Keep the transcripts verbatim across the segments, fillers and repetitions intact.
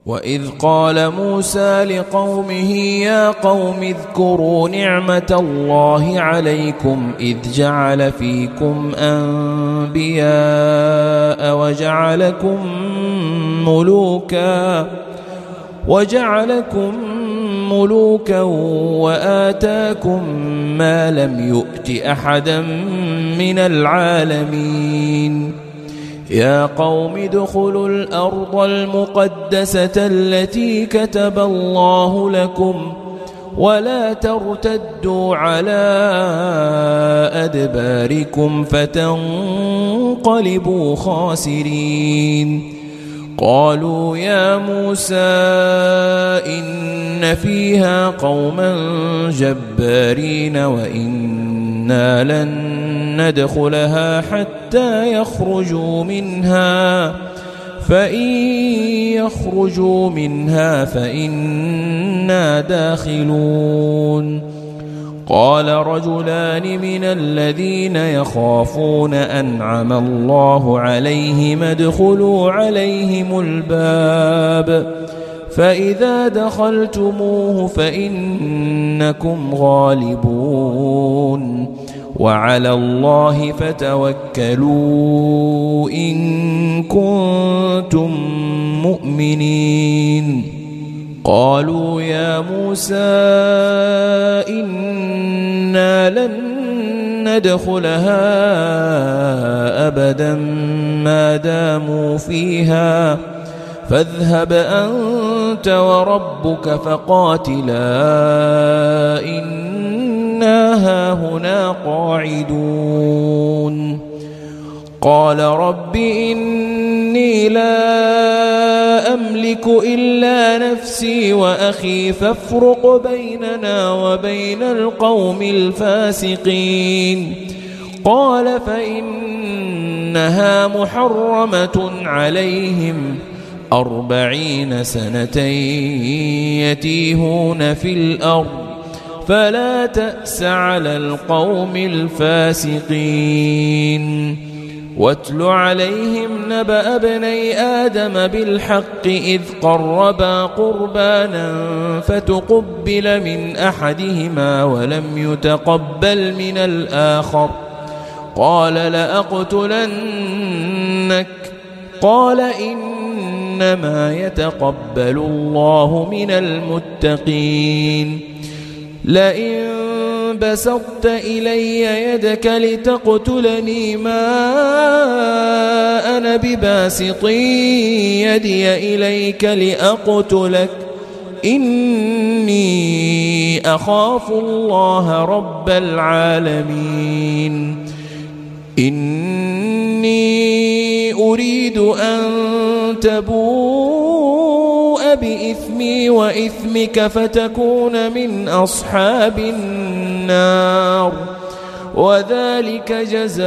وإذ قال موسى لقومه يا قوم اذكروا نعمة الله عليكم إذ جعل فيكم أنبياء وجعلكم ملوكا وجعلكم ملوكا وآتاكم ما لم يؤت أحدا من العالمين يا قوم ادخلوا الأرض المقدسة التي كتب الله لكم ولا ترتدوا على أدباركم فتنقلبوا خاسرين قالوا يا موسى إن فيها قوما جبارين وإنا لن ندخلها حتى يخرجوا منها فإن يخرجوا منها فإنا داخلون قال رجلان من الذين يخافون أنعم الله عليهم ادخلوا عليهم الباب فإذا دخلتموه فإنكم غالبون وعلى الله فتوكلوا إن كنتم مؤمنين قالوا يا موسى إنا لن ندخلها أبدا ما داموا فيها فاذهب أنت وربك فقاتلا إنا هاهنا قاعدون قال رب إني لا أملك إلا نفسي وأخي فافرق بيننا وبين القوم الفاسقين قال فإنها محرمة عليهم أربعين سنة يتيهون في الأرض فلا تأس على القوم الفاسقين واتل عليهم نبأ ابني آدم بالحق إذ قربا قربانا فتقبل من أحدهما ولم يتقبل من الآخر قال لأقتلنك قال إنما يتقبل الله من المتقين لئن بسطت إلي يدك لتقتلني ما أنا بباسط يدي إليك لأقتلك إني أخاف الله رب العالمين إني أريد أن تبوء بإثمي وإثمك فتكون من أصحاب النار وذلك جزاء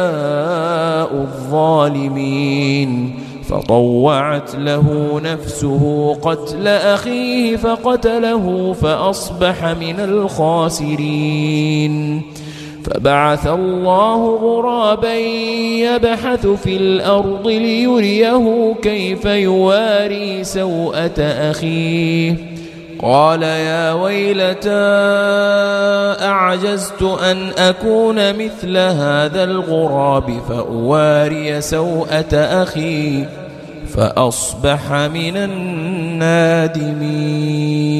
الظالمين فطوعت له نفسه قتل أخيه فقتله فأصبح من الخاسرين فبعث الله غرابا يبحث في الأرض ليريه كيف يواري سوءة أخيه قال يا ويلتى أعجزت أن أكون مثل هذا الغراب فأواري سوءة أخي فأصبح من النادمين.